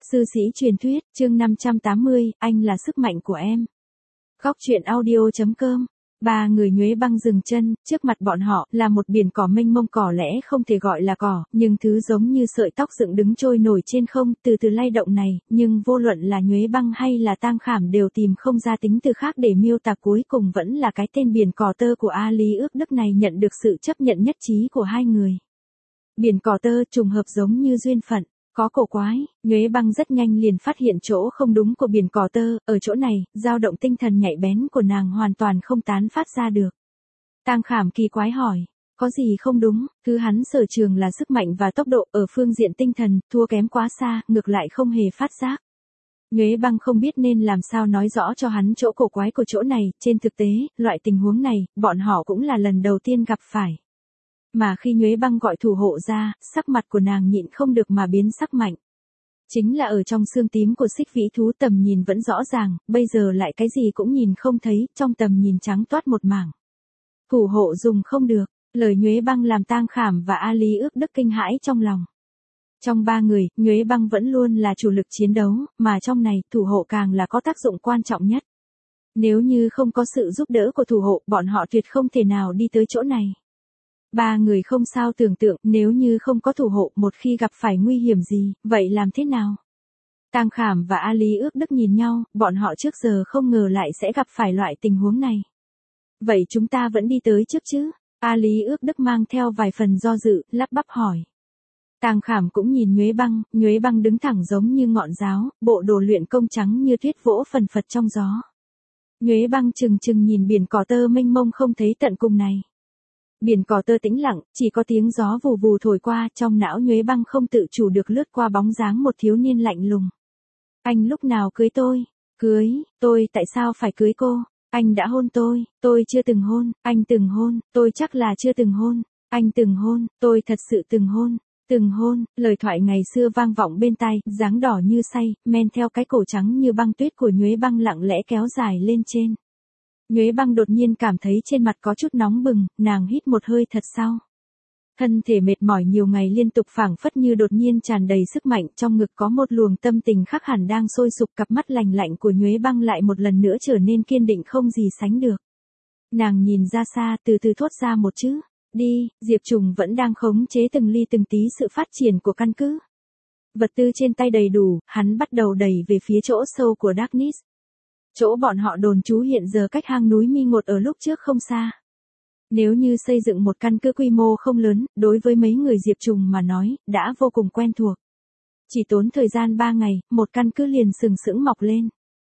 Sư sĩ truyền thuyết, chương 580, anh là sức mạnh của em. Góc truyện audio.com. Ba người Nhuế Băng dừng chân, trước mặt bọn họ là một biển cỏ mênh mông, cỏ lẽ không thể gọi là cỏ, nhưng thứ giống như sợi tóc dựng đứng trôi nổi trên không, từ từ lay động này, nhưng vô luận là Nhuế Băng hay là Tang Khảm đều tìm không ra tính từ khác để miêu tả, cuối cùng vẫn là cái tên biển cỏ tơ của A Lý Ước Đức này nhận được sự chấp nhận nhất trí của hai người. Biển cỏ tơ trùng hợp giống như duyên phận. Có cổ quái, Nhuế Băng rất nhanh liền phát hiện chỗ không đúng của biển cỏ tơ, ở chỗ này, dao động tinh thần nhạy bén của nàng hoàn toàn không tán phát ra được. Tang Khảm kỳ quái hỏi, có gì không đúng, thứ hắn sở trường là sức mạnh và tốc độ, ở phương diện tinh thần, thua kém quá xa, ngược lại không hề phát giác. Nhuế Băng không biết nên làm sao nói rõ cho hắn chỗ cổ quái của chỗ này, trên thực tế, loại tình huống này, bọn họ cũng là lần đầu tiên gặp phải. Mà khi Nhuế Băng gọi thủ hộ ra, sắc mặt của nàng nhịn không được mà biến sắc mạnh. Chính là ở trong xương tím của Xích Vĩ thú tầm nhìn vẫn rõ ràng, bây giờ lại cái gì cũng nhìn không thấy, trong tầm nhìn trắng toát một mảng. Thủ hộ dùng không được, lời Nhuế Băng làm Tang Khảm và A Lý Ước Đức kinh hãi trong lòng. Trong ba người, Nhuế Băng vẫn luôn là chủ lực chiến đấu, mà trong này, thủ hộ càng là có tác dụng quan trọng nhất. Nếu như không có sự giúp đỡ của thủ hộ, bọn họ tuyệt không thể nào đi tới chỗ này. Ba người không sao tưởng tượng, nếu như không có thủ hộ, một khi gặp phải nguy hiểm gì, vậy làm thế nào? Tang Khảm và A Lý Ước Đức nhìn nhau, bọn họ trước giờ không ngờ lại sẽ gặp phải loại tình huống này. Vậy chúng ta vẫn đi tới trước chứ? A Lý Ước Đức mang theo vài phần do dự, lắp bắp hỏi. Tang Khảm cũng nhìn Nhuế Băng đứng thẳng giống như ngọn giáo, bộ đồ luyện công trắng như tuyết vỗ phần phật trong gió. Nhuế Băng chừng nhìn biển cỏ tơ mênh mông không thấy tận cùng này. Biển cỏ tơ tĩnh lặng, chỉ có tiếng gió vù vù thổi qua, trong não Nhuế Băng không tự chủ được lướt qua bóng dáng một thiếu niên lạnh lùng. Anh lúc nào cưới tôi? Cưới, tôi tại sao phải cưới cô? Anh đã hôn tôi chưa từng hôn, anh từng hôn, tôi chắc là chưa từng hôn, anh từng hôn, tôi thật sự từng hôn, lời thoại ngày xưa vang vọng bên tai, dáng đỏ như say, men theo cái cổ trắng như băng tuyết của Nhuế Băng lặng lẽ kéo dài lên trên. Nhuế Băng đột nhiên cảm thấy trên mặt có chút nóng bừng, nàng hít một hơi thật sâu. Thân thể mệt mỏi nhiều ngày liên tục phảng phất như đột nhiên tràn đầy sức mạnh, trong ngực có một luồng tâm tình khác hẳn đang sôi sục, cặp mắt lạnh lạnh của Nhuế Băng lại một lần nữa trở nên kiên định không gì sánh được. Nàng nhìn ra xa, từ từ thốt ra một chữ, đi, Diệp Trùng vẫn đang khống chế từng ly từng tí sự phát triển của căn cứ. Vật tư trên tay đầy đủ, hắn bắt đầu đẩy về phía chỗ sâu của Darkness. Chỗ bọn họ đồn trú hiện giờ cách hang núi Mi Ngột ở lúc trước không xa. Nếu như xây dựng một căn cứ quy mô không lớn, đối với mấy người Diệp Trùng mà nói, đã vô cùng quen thuộc. Chỉ tốn thời gian 3 ngày, một căn cứ liền sừng sững mọc lên.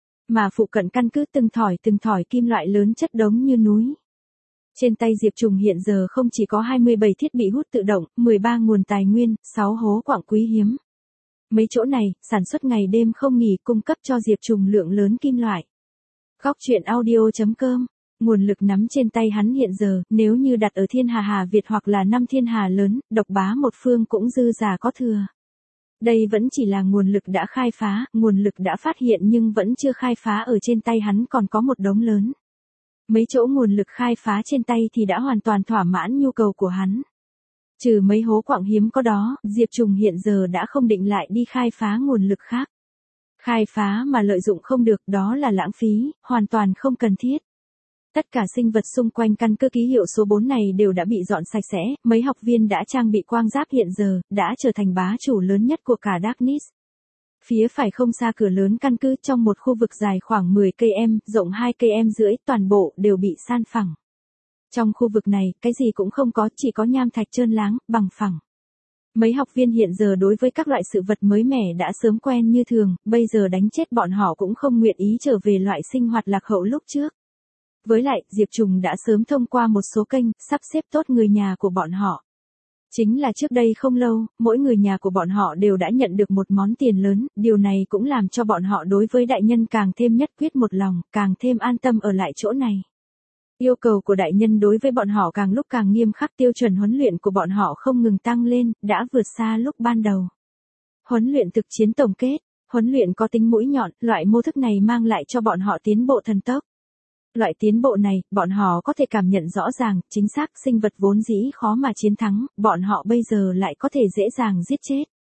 Mà phụ cận căn cứ từng thỏi kim loại lớn chất đống như núi. Trên tay Diệp Trùng hiện giờ không chỉ có 27 thiết bị hút tự động, 13 nguồn tài nguyên, 6 hố quặng quý hiếm. Mấy chỗ này, sản xuất ngày đêm không nghỉ, cung cấp cho Diệp Trùng lượng lớn kim loại. Góc truyện audio.com. Nguồn lực nắm trên tay hắn hiện giờ, nếu như đặt ở Thiên Hà Việt hoặc là 5 thiên hà lớn, độc bá một phương cũng dư giả có thừa. Đây vẫn chỉ là nguồn lực đã khai phá, nguồn lực đã phát hiện nhưng vẫn chưa khai phá ở trên tay hắn còn có một đống lớn. Mấy chỗ nguồn lực khai phá trên tay thì đã hoàn toàn thỏa mãn nhu cầu của hắn. Trừ mấy hố quặng hiếm có đó, Diệp Trùng hiện giờ đã không định lại đi khai phá nguồn lực khác. Khai phá mà lợi dụng không được đó là lãng phí, hoàn toàn không cần thiết. Tất cả sinh vật xung quanh căn cứ ký hiệu số 4 này đều đã bị dọn sạch sẽ, mấy học viên đã trang bị quang giáp hiện giờ, đã trở thành bá chủ lớn nhất của cả Darkness. Phía phải không xa cửa lớn căn cứ trong một khu vực dài khoảng 10 km, rộng 2 km rưỡi, toàn bộ đều bị san phẳng. Trong khu vực này, cái gì cũng không có, chỉ có nham thạch trơn láng, bằng phẳng. Mấy học viên hiện giờ đối với các loại sự vật mới mẻ đã sớm quen như thường, bây giờ đánh chết bọn họ cũng không nguyện ý trở về loại sinh hoạt lạc hậu lúc trước. Với lại, Diệp Trùng đã sớm thông qua một số kênh, sắp xếp tốt người nhà của bọn họ. Chính là trước đây không lâu, mỗi người nhà của bọn họ đều đã nhận được một món tiền lớn, điều này cũng làm cho bọn họ đối với đại nhân càng thêm nhất quyết một lòng, càng thêm an tâm ở lại chỗ này. Yêu cầu của đại nhân đối với bọn họ càng lúc càng nghiêm khắc, tiêu chuẩn huấn luyện của bọn họ không ngừng tăng lên, đã vượt xa lúc ban đầu. Huấn luyện thực chiến tổng kết, huấn luyện có tính mũi nhọn, loại mô thức này mang lại cho bọn họ tiến bộ thần tốc. Loại tiến bộ này, bọn họ có thể cảm nhận rõ ràng, chính xác, sinh vật vốn dĩ khó mà chiến thắng, bọn họ bây giờ lại có thể dễ dàng giết chết.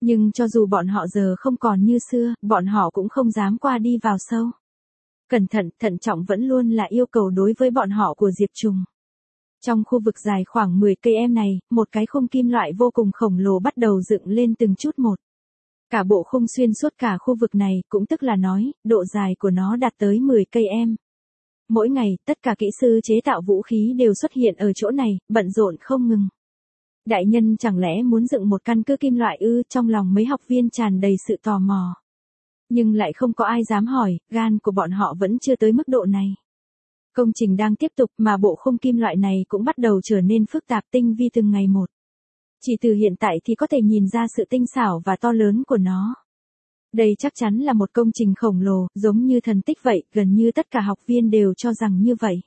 Nhưng cho dù bọn họ giờ không còn như xưa, bọn họ cũng không dám qua đi vào sâu. Cẩn thận, thận trọng vẫn luôn là yêu cầu đối với bọn họ của Diệp Trùng. Trong khu vực dài khoảng 10 cây em này, một cái khung kim loại vô cùng khổng lồ bắt đầu dựng lên từng chút một. Cả bộ khung xuyên suốt cả khu vực này, cũng tức là nói, độ dài của nó đạt tới 10 cây em. Mỗi ngày, tất cả kỹ sư chế tạo vũ khí đều xuất hiện ở chỗ này, bận rộn không ngừng. Đại nhân chẳng lẽ muốn dựng một căn cứ kim loại ư? Trong lòng mấy học viên tràn đầy sự tò mò. Nhưng lại không có ai dám hỏi, gan của bọn họ vẫn chưa tới mức độ này. Công trình đang tiếp tục mà bộ khung kim loại này cũng bắt đầu trở nên phức tạp tinh vi từng ngày một. Chỉ từ hiện tại thì có thể nhìn ra sự tinh xảo và to lớn của nó. Đây chắc chắn là một công trình khổng lồ, giống như thần tích vậy, gần như tất cả học viên đều cho rằng như vậy.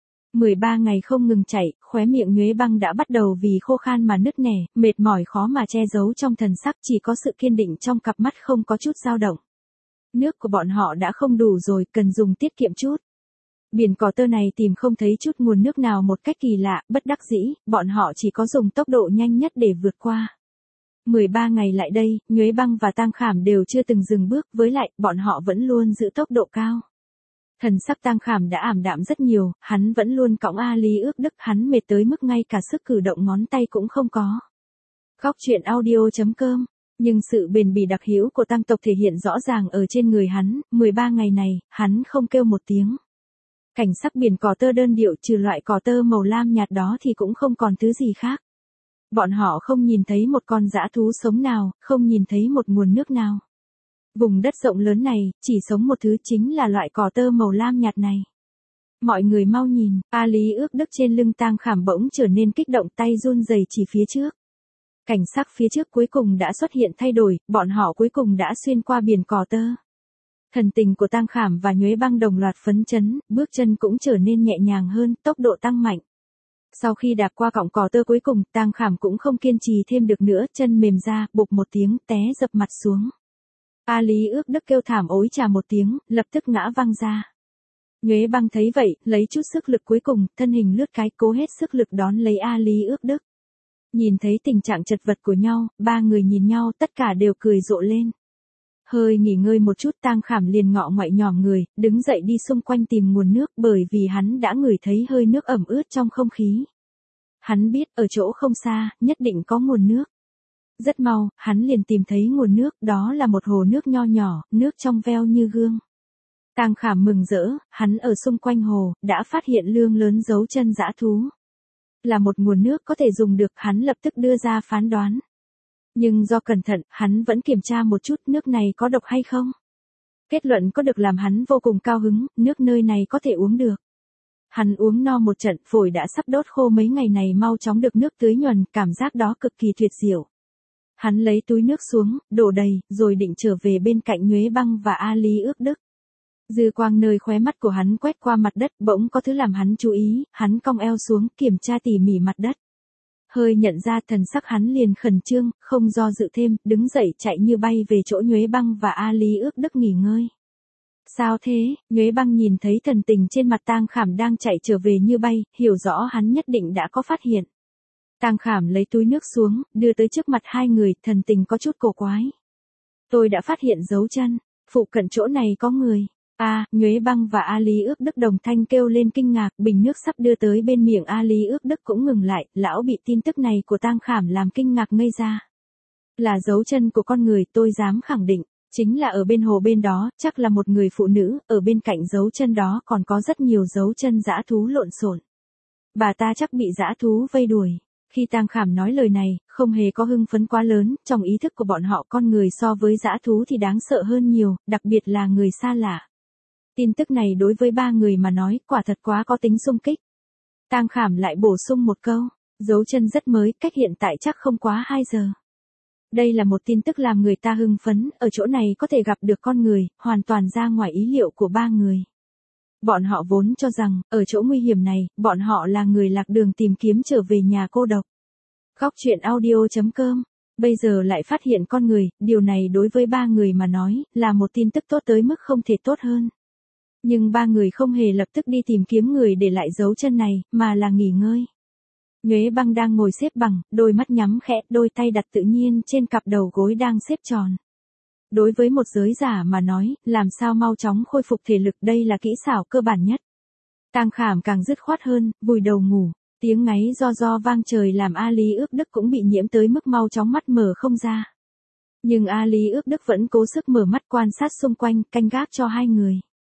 13 ngày không ngừng chạy, khóe miệng Nhuế Băng đã bắt đầu vì khô khan mà nứt nẻ, mệt mỏi khó mà che giấu trong thần sắc, chỉ có sự kiên định trong cặp mắt không có chút dao động. Nước của bọn họ đã không đủ rồi, cần dùng tiết kiệm chút. Biển cỏ tơ này tìm không thấy chút nguồn nước nào một cách kỳ lạ, bất đắc dĩ, bọn họ chỉ có dùng tốc độ nhanh nhất để vượt qua. 13 ngày lại đây, Nhuế Băng và Tang Khảm đều chưa từng dừng bước, với lại, bọn họ vẫn luôn giữ tốc độ cao. Thần sắc Tang Khảm đã ảm đạm rất nhiều, hắn vẫn luôn cõng A Lý Ước Đức, hắn mệt tới mức ngay cả sức cử động ngón tay cũng không có. Góc truyện audio.com. Nhưng sự bền bỉ đặc hữu của Tang tộc thể hiện rõ ràng ở trên người hắn, 13 ngày này, hắn không kêu một tiếng. Cảnh sắc biển cỏ tơ đơn điệu trừ loại cỏ tơ màu lam nhạt đó thì cũng không còn thứ gì khác. Bọn họ không nhìn thấy một con dã thú sống nào, không nhìn thấy một nguồn nước nào. Vùng đất rộng lớn này, chỉ sống một thứ chính là loại cỏ tơ màu lam nhạt này. Mọi người mau nhìn, A Lý Ước Đức trên lưng Tang Khảm bỗng trở nên kích động, tay run rẩy chỉ phía trước. Cảnh sắc phía trước cuối cùng đã xuất hiện thay đổi, bọn họ cuối cùng đã xuyên qua biển cỏ tơ. Thần tình của Tang Khảm và Nhuế Băng đồng loạt phấn chấn, bước chân cũng trở nên nhẹ nhàng hơn, tốc độ tăng mạnh. Sau khi đạp qua cọng cỏ tơ cuối cùng, Tang Khảm cũng không kiên trì thêm được nữa, chân mềm ra, bụp một tiếng, té dập mặt xuống. A Lý Ước Đức kêu thảm ối chà một tiếng, lập tức ngã văng ra. Nhuế Băng thấy vậy, lấy chút sức lực cuối cùng, thân hình lướt cái, cố hết sức lực đón lấy A Lý Ước Đức. Nhìn thấy tình trạng chật vật của nhau, ba người nhìn nhau, tất cả đều cười rộ lên. Hơi nghỉ ngơi một chút, Tang Khảm liền ngọ ngoại nhòm người, đứng dậy đi xung quanh tìm nguồn nước, bởi vì hắn đã ngửi thấy hơi nước ẩm ướt trong không khí. Hắn biết, ở chỗ không xa, nhất định có nguồn nước. Rất mau, hắn liền tìm thấy nguồn nước, đó là một hồ nước nho nhỏ, nước trong veo như gương. Tang Khảm mừng rỡ, hắn ở xung quanh hồ, đã phát hiện lương lớn dấu chân dã thú. Là một nguồn nước có thể dùng được, hắn lập tức đưa ra phán đoán. Nhưng do cẩn thận, hắn vẫn kiểm tra một chút nước này có độc hay không. Kết luận có được làm hắn vô cùng cao hứng, nước nơi này có thể uống được. Hắn uống no một trận, phổi đã sắp đốt khô mấy ngày này mau chóng được nước tưới nhuần, cảm giác đó cực kỳ tuyệt diệu. Hắn lấy túi nước xuống, đổ đầy, rồi định trở về bên cạnh Nhuế Băng và A Lý Ước Đức. Dư quang nơi khóe mắt của hắn quét qua mặt đất, bỗng có thứ làm hắn chú ý, hắn cong eo xuống, kiểm tra tỉ mỉ mặt đất. Hơi nhận ra thần sắc hắn liền khẩn trương, không do dự thêm, đứng dậy chạy như bay về chỗ Nhuế Băng và A Lý Ước Đức nghỉ ngơi. Sao thế? Nhuế Băng nhìn thấy thần tình trên mặt Tang Khảm đang chạy trở về như bay, hiểu rõ hắn nhất định đã có phát hiện. Tang Khảm lấy túi nước xuống, đưa tới trước mặt hai người, thần tình có chút cổ quái. Tôi đã phát hiện dấu chân, phụ cận chỗ này có người. Nhuế Băng và A Lý Ước Đức đồng thanh kêu lên kinh ngạc, bình nước sắp đưa tới bên miệng A Lý Ước Đức cũng ngừng lại, lão bị tin tức này của Tang Khảm làm kinh ngạc ngây ra. Là dấu chân của con người, tôi dám khẳng định, chính là ở bên hồ bên đó, chắc là một người phụ nữ, ở bên cạnh dấu chân đó còn có rất nhiều dấu chân dã thú lộn xộn. Bà ta chắc bị dã thú vây đuổi. Khi Tang Khảm nói lời này, không hề có hưng phấn quá lớn, trong ý thức của bọn họ con người so với dã thú thì đáng sợ hơn nhiều, đặc biệt là người xa lạ. Tin tức này đối với ba người mà nói, quả thật quá có tính xung kích. Tang Khảm lại bổ sung một câu, dấu chân rất mới, cách hiện tại chắc không quá 2 giờ. Đây là một tin tức làm người ta hưng phấn, ở chỗ này có thể gặp được con người, hoàn toàn ra ngoài ý liệu của ba người. Bọn họ vốn cho rằng, ở chỗ nguy hiểm này, bọn họ là người lạc đường tìm kiếm trở về nhà cô độc. Góc truyện audio.com. Bây giờ lại phát hiện con người, điều này đối với ba người mà nói, là một tin tức tốt tới mức không thể tốt hơn. Nhưng ba người không hề lập tức đi tìm kiếm người để lại dấu chân này, mà là nghỉ ngơi. Nhuế Băng đang ngồi xếp bằng, đôi mắt nhắm khẽ, đôi tay đặt tự nhiên trên cặp đầu gối đang xếp tròn. Đối với một giới giả mà nói, làm sao mau chóng khôi phục thể lực đây là kỹ xảo cơ bản nhất. Tang Khảm càng dứt khoát hơn, vùi đầu ngủ, tiếng ngáy do vang trời làm A Lý Ước Đức cũng bị nhiễm tới mức mau chóng mắt mở không ra. Nhưng A Lý Ước Đức vẫn cố sức mở mắt quan sát xung quanh, canh gác cho hai người.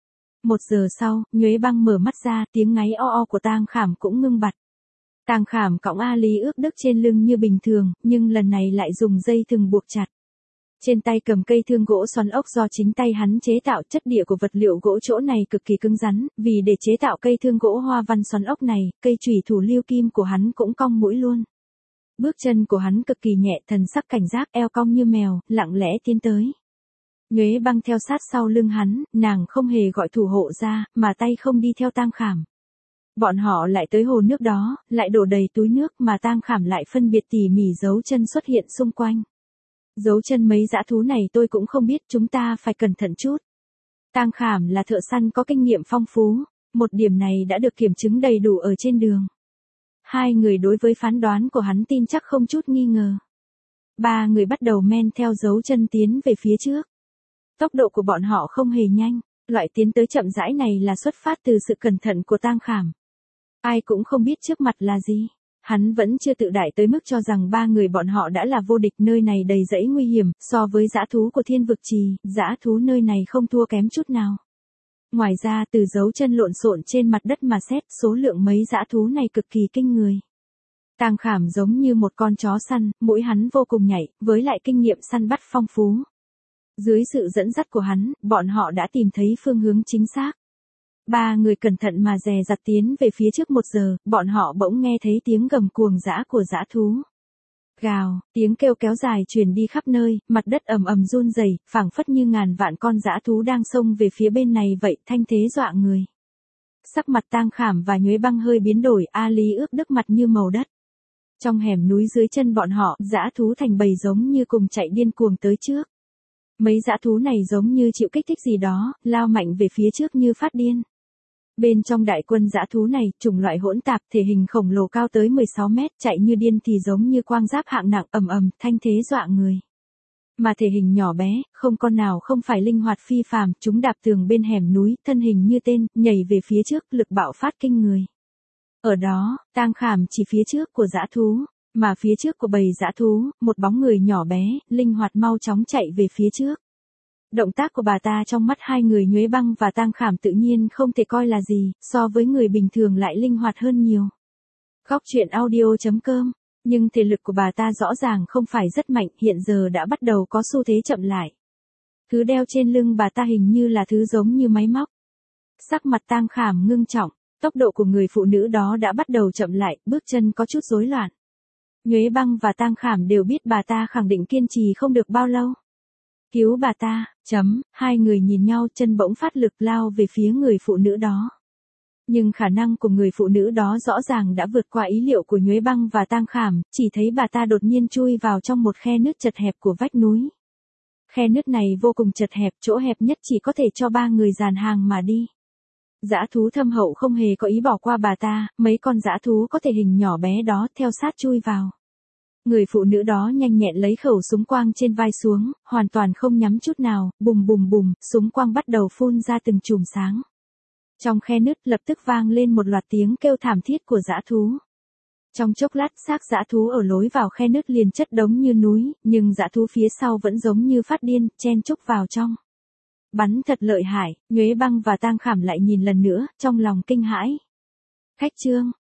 1 giờ sau, Nhuế Băng mở mắt ra, tiếng ngáy o của Tang Khảm cũng ngưng bặt. Tang Khảm cõng A Lý Ước Đức trên lưng như bình thường, nhưng lần này lại dùng dây thừng buộc chặt. Trên tay cầm cây thương gỗ xoắn ốc do chính tay hắn chế tạo, chất địa của vật liệu gỗ chỗ này cực kỳ cứng rắn, vì để chế tạo cây thương gỗ hoa văn xoắn ốc này, cây chùy thủ liêu kim của hắn cũng cong mũi luôn. Bước chân của hắn cực kỳ nhẹ, thần sắc cảnh giác, eo cong như mèo, lặng lẽ tiến tới. Nhuế Băng theo sát sau lưng hắn, nàng không hề gọi thủ hộ ra, mà tay không đi theo Tang Khảm. Bọn họ lại tới hồ nước đó, lại đổ đầy túi nước mà Tang Khảm lại phân biệt tỉ mỉ dấu chân xuất hiện xung quanh. Dấu chân mấy dã thú này tôi cũng không biết, chúng ta phải cẩn thận chút. Tang Khảm là thợ săn có kinh nghiệm phong phú, một điểm này đã được kiểm chứng đầy đủ ở trên đường. Hai người đối với phán đoán của hắn tin chắc không chút nghi ngờ. Ba người bắt đầu men theo dấu chân tiến về phía trước. Tốc độ của bọn họ không hề nhanh, loại tiến tới chậm rãi này là xuất phát từ sự cẩn thận của Tang Khảm. Ai cũng không biết trước mặt là gì. Hắn vẫn chưa tự đại tới mức cho rằng ba người bọn họ đã là vô địch, nơi này đầy rẫy nguy hiểm, so với dã thú của Thiên Vực Trì, dã thú nơi này không thua kém chút nào. Ngoài ra từ dấu chân lộn xộn trên mặt đất mà xét, số lượng mấy dã thú này cực kỳ kinh người. Tang Khảm giống như một con chó săn, mũi hắn vô cùng nhạy, với lại kinh nghiệm săn bắt phong phú. Dưới sự dẫn dắt của hắn, bọn họ đã tìm thấy phương hướng chính xác. Ba người cẩn thận mà dè dặt tiến về phía trước 1 giờ, bọn họ bỗng nghe thấy tiếng gầm cuồng dã của dã thú. Gào, tiếng kêu kéo dài truyền đi khắp nơi, mặt đất ầm ầm run rẩy, phảng phất như ngàn vạn con dã thú đang xông về phía bên này vậy, thanh thế dọa người. Sắc mặt Tang Khảm và Nhuế Băng hơi biến đổi, A Lý Ước Đức mặt như màu đất. Trong hẻm núi dưới chân bọn họ, dã thú thành bầy giống như cùng chạy điên cuồng tới trước. Mấy dã thú này giống như chịu kích thích gì đó, lao mạnh về phía trước như phát điên. Bên trong đại quân dã thú này, chủng loại hỗn tạp, thể hình khổng lồ cao tới 16 mét, chạy như điên thì giống như quang giáp hạng nặng, ầm ầm, thanh thế dọa người. Mà thể hình nhỏ bé, không con nào không phải linh hoạt phi phàm, chúng đạp tường bên hẻm núi, thân hình như tên, nhảy về phía trước, lực bạo phát kinh người. Ở đó, Tang Khảm chỉ phía trước của dã thú, mà phía trước của bầy dã thú, một bóng người nhỏ bé, linh hoạt mau chóng chạy về phía trước. Động tác của bà ta trong mắt hai người Nhuế Băng và Tang Khảm tự nhiên không thể coi là gì, so với người bình thường lại linh hoạt hơn nhiều. Góc truyện audio.com, nhưng thể lực của bà ta rõ ràng không phải rất mạnh, hiện giờ đã bắt đầu có xu thế chậm lại. Thứ đeo trên lưng bà ta hình như là thứ giống như máy móc. Sắc mặt Tang Khảm ngưng trọng, tốc độ của người phụ nữ đó đã bắt đầu chậm lại, bước chân có chút rối loạn. Nhuế Băng và Tang Khảm đều biết bà ta khẳng định kiên trì không được bao lâu. Cứu bà ta, hai người nhìn nhau, chân bỗng phát lực lao về phía người phụ nữ đó. Nhưng khả năng của người phụ nữ đó rõ ràng đã vượt qua ý liệu của Nhuế Băng và Tang Khảm, chỉ thấy bà ta đột nhiên chui vào trong một khe nứt chật hẹp của vách núi. Khe nứt này vô cùng chật hẹp, chỗ hẹp nhất chỉ có thể cho ba người dàn hàng mà đi. Dã thú thâm hậu không hề có ý bỏ qua bà ta, mấy con dã thú có thể hình nhỏ bé đó theo sát chui vào. Người phụ nữ đó nhanh nhẹn lấy khẩu súng quang trên vai xuống, hoàn toàn không nhắm chút nào, bùm bùm bùm, súng quang bắt đầu phun ra từng chùm sáng. Trong khe nứt lập tức vang lên một loạt tiếng kêu thảm thiết của dã thú. Trong chốc lát xác dã thú ở lối vào khe nứt liền chất đống như núi, nhưng dã thú phía sau vẫn giống như phát điên, chen chúc vào trong. Bắn thật lợi hại, Nhuế Băng và Tang Khảm lại nhìn lần nữa, trong lòng kinh hãi. Khách trương,